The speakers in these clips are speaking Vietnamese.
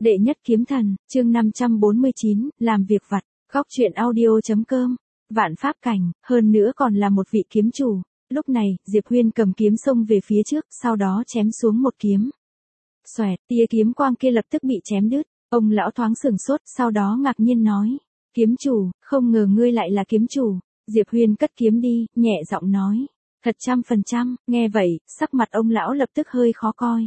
Đệ nhất kiếm thần, chương 549, làm việc vặt, góc truyện audio.com, vạn pháp cảnh, hơn nữa còn là một vị kiếm chủ. Lúc này, Diệp Huyên cầm kiếm xông về phía trước, sau đó chém xuống một kiếm. Xoẹt, tia kiếm quang kia lập tức bị chém đứt. Ông lão thoáng sửng sốt, sau đó ngạc nhiên nói: Kiếm chủ, không ngờ ngươi lại là kiếm chủ. Diệp Huyên cất kiếm đi, nhẹ giọng nói: Thật 100%. Nghe vậy, sắc mặt ông lão lập tức hơi khó coi.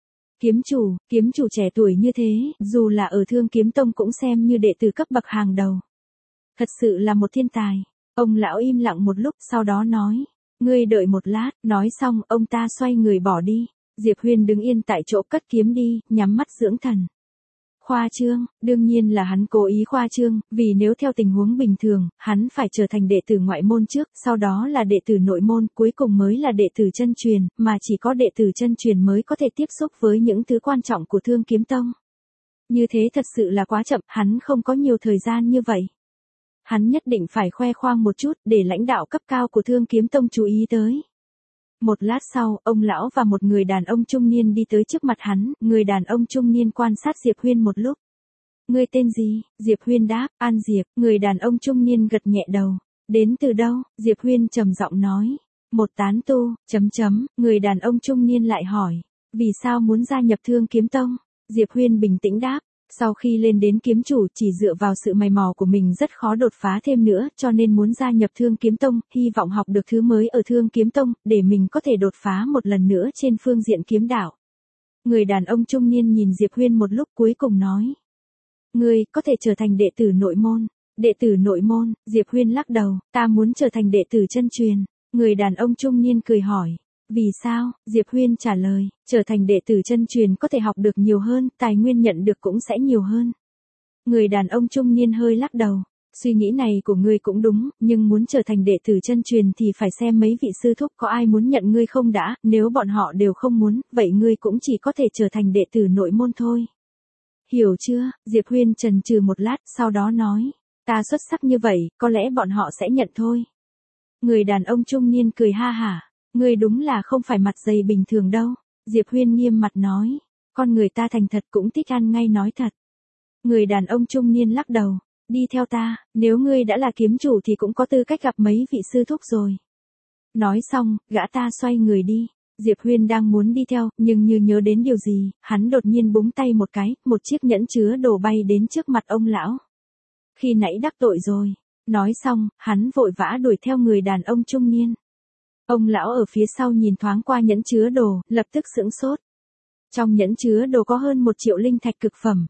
Kiếm chủ trẻ tuổi như thế, dù là ở Thương Kiếm Tông cũng xem như đệ tử cấp bậc hàng đầu. Thật sự là một thiên tài. Ông lão im lặng một lúc, sau đó nói: Ngươi đợi một lát. Nói xong, ông ta xoay người bỏ đi. Diệp Huyên đứng yên tại chỗ cất kiếm đi, nhắm mắt dưỡng thần. Khoa trương, đương nhiên là hắn cố ý khoa trương, vì nếu theo tình huống bình thường, hắn phải trở thành đệ tử ngoại môn trước, sau đó là đệ tử nội môn, cuối cùng mới là đệ tử chân truyền, mà chỉ có đệ tử chân truyền mới có thể tiếp xúc với những thứ quan trọng của Thương Kiếm Tông. Như thế thật sự là quá chậm, hắn không có nhiều thời gian như vậy. Hắn nhất định phải khoe khoang một chút, để lãnh đạo cấp cao của Thương Kiếm Tông chú ý tới. Một lát sau, ông lão và một người đàn ông trung niên đi tới trước mặt hắn, người đàn ông trung niên quan sát Diệp Huyên một lúc. Ngươi tên gì? Diệp Huyên đáp: An Diệp. Người đàn ông trung niên gật nhẹ đầu. Đến từ đâu? Diệp Huyên trầm giọng nói: Một tán tu, Người đàn ông trung niên lại hỏi: Vì sao muốn gia nhập Thương Kiếm Tông? Diệp Huyên bình tĩnh đáp: Sau khi lên đến kiếm chủ chỉ dựa vào sự mày mò của mình rất khó đột phá thêm nữa, cho nên muốn gia nhập Thương Kiếm Tông, hy vọng học được thứ mới ở Thương Kiếm Tông, để mình có thể đột phá một lần nữa trên phương diện kiếm đạo. Người đàn ông trung niên nhìn Diệp Huyên một lúc cuối cùng nói: Ngươi có thể trở thành đệ tử nội môn. Đệ tử nội môn? Diệp Huyên lắc đầu: Ta muốn trở thành đệ tử chân truyền. Người đàn ông trung niên cười hỏi: Vì sao? Diệp Huyên trả lời: Trở thành đệ tử chân truyền có thể học được nhiều hơn, tài nguyên nhận được cũng sẽ nhiều hơn. Người đàn ông trung niên hơi lắc đầu: Suy nghĩ này của ngươi cũng đúng, nhưng muốn trở thành đệ tử chân truyền thì phải xem mấy vị sư thúc có ai muốn nhận ngươi không đã, nếu bọn họ đều không muốn, vậy ngươi cũng chỉ có thể trở thành đệ tử nội môn thôi. Hiểu chưa? Diệp Huyên chần chừ một lát, sau đó nói: Ta xuất sắc như vậy, có lẽ bọn họ sẽ nhận thôi. Người đàn ông trung niên cười ha hả: Ngươi đúng là không phải mặt dày bình thường đâu. Diệp Huyên nghiêm mặt nói: Con người ta thành thật cũng thích ăn ngay nói thật. Người đàn ông trung niên lắc đầu: Đi theo ta, nếu ngươi đã là kiếm chủ thì cũng có tư cách gặp mấy vị sư thúc rồi. Nói xong, gã ta xoay người đi. Diệp Huyên đang muốn đi theo, nhưng như nhớ đến điều gì, hắn đột nhiên búng tay một cái, một chiếc nhẫn chứa đồ bay đến trước mặt ông lão. Khi nãy đắc tội rồi. Nói xong, hắn vội vã đuổi theo người đàn ông trung niên. Ông lão ở phía sau nhìn thoáng qua nhẫn chứa đồ, lập tức sững sốt. Trong nhẫn chứa đồ có hơn 1 triệu linh thạch cực phẩm.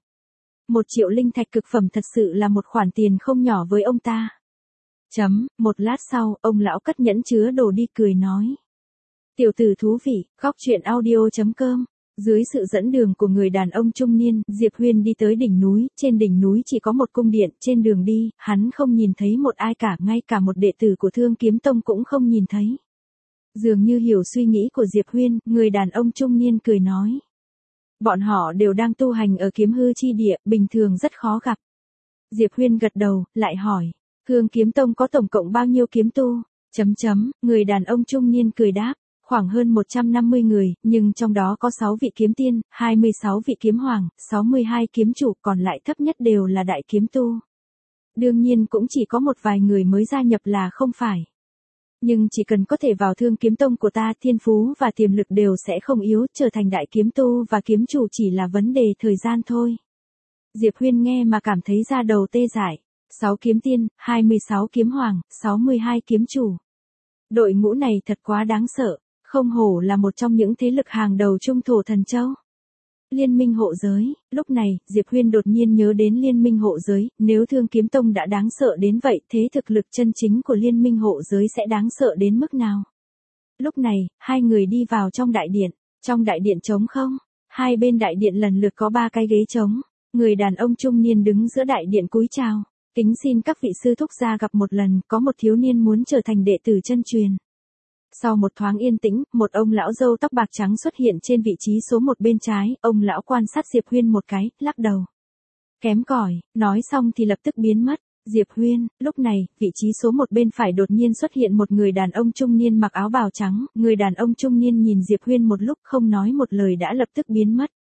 1 triệu linh thạch cực phẩm thật sự là một khoản tiền không nhỏ với ông ta. Một lát sau, ông lão cất nhẫn chứa đồ đi cười nói: Tiểu tử thú vị, góc truyện audio.com. Dưới sự dẫn đường của người đàn ông trung niên, Diệp Huyên đi tới đỉnh núi, trên đỉnh núi chỉ có một cung điện, trên đường đi, hắn không nhìn thấy một ai cả, ngay cả một đệ tử của Thương Kiếm Tông cũng không nhìn thấy. Dường như hiểu suy nghĩ của Diệp Huyên, người đàn ông trung niên cười nói: Bọn họ đều đang tu hành ở kiếm hư chi địa, bình thường rất khó gặp. Diệp Huyên gật đầu, lại hỏi: Thương Kiếm Tông có tổng cộng bao nhiêu kiếm tu? Người đàn ông trung niên cười đáp: Khoảng hơn 150 người, nhưng trong đó có 6 vị kiếm tiên, 26 vị kiếm hoàng, 62 kiếm chủ, còn lại thấp nhất đều là đại kiếm tu. Đương nhiên cũng chỉ có một vài người mới gia nhập là không phải. Nhưng chỉ cần có thể vào Thương Kiếm Tông của ta, thiên phú và tiềm lực đều sẽ không yếu, trở thành đại kiếm tu và kiếm chủ chỉ là vấn đề thời gian thôi. Diệp Huyên nghe mà cảm thấy da đầu tê dại. 6 kiếm tiên, 26 kiếm hoàng, 62 kiếm chủ. Đội ngũ này thật quá đáng sợ, không hổ là một trong những thế lực hàng đầu Trung Thổ Thần Châu. Liên minh hộ giới. Lúc này, Diệp Huyên đột nhiên nhớ đến liên minh hộ giới, nếu Thương Kiếm Tông đã đáng sợ đến vậy, thế thực lực chân chính của liên minh hộ giới sẽ đáng sợ đến mức nào? Lúc này, hai người đi vào trong đại điện. Trong đại điện trống không? Hai bên đại điện lần lượt có 3 cái ghế trống. Người đàn ông trung niên đứng giữa đại điện cúi chào: Kính xin các vị sư thúc ra gặp một lần, có một thiếu niên muốn trở thành đệ tử chân truyền. Sau một thoáng yên tĩnh, một ông lão râu tóc bạc trắng xuất hiện trên vị trí số 1 bên trái, ông lão quan sát Diệp Huyên một cái, lắc đầu: Kém cỏi. Nói xong thì lập tức biến mất. Diệp Huyên. Lúc này, vị trí số 1 bên phải đột nhiên xuất hiện một người đàn ông trung niên mặc áo bào trắng, người đàn ông trung niên nhìn Diệp Huyên một lúc không nói một lời đã lập tức biến mất.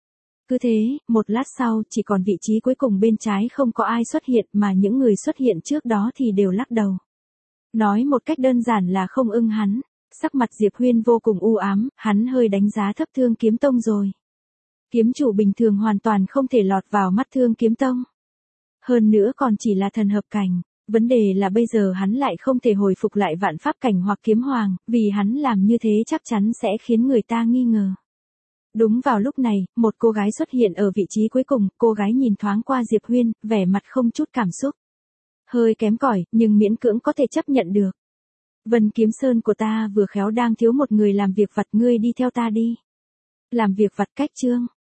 Cứ thế, một lát sau, chỉ còn vị trí cuối cùng bên trái không có ai xuất hiện mà những người xuất hiện trước đó thì đều lắc đầu. Nói một cách đơn giản là không ưng hắn. Sắc mặt Diệp Huyên vô cùng u ám, hắn hơi đánh giá thấp Thương Kiếm Tông rồi. Kiếm chủ bình thường hoàn toàn không thể lọt vào mắt Thương Kiếm Tông. Hơn nữa còn chỉ là thần hợp cảnh. Vấn đề là bây giờ hắn lại không thể hồi phục lại vạn pháp cảnh hoặc kiếm hoàng, vì hắn làm như thế chắc chắn sẽ khiến người ta nghi ngờ. Đúng vào lúc này, một cô gái xuất hiện ở vị trí cuối cùng, cô gái nhìn thoáng qua Diệp Huyên, vẻ mặt không chút cảm xúc. Hơi kém cỏi, nhưng miễn cưỡng có thể chấp nhận được. Vân Kiếm Sơn của ta vừa khéo đang thiếu một người làm việc vặt, ngươi đi theo ta đi. Làm việc vặt cách chương.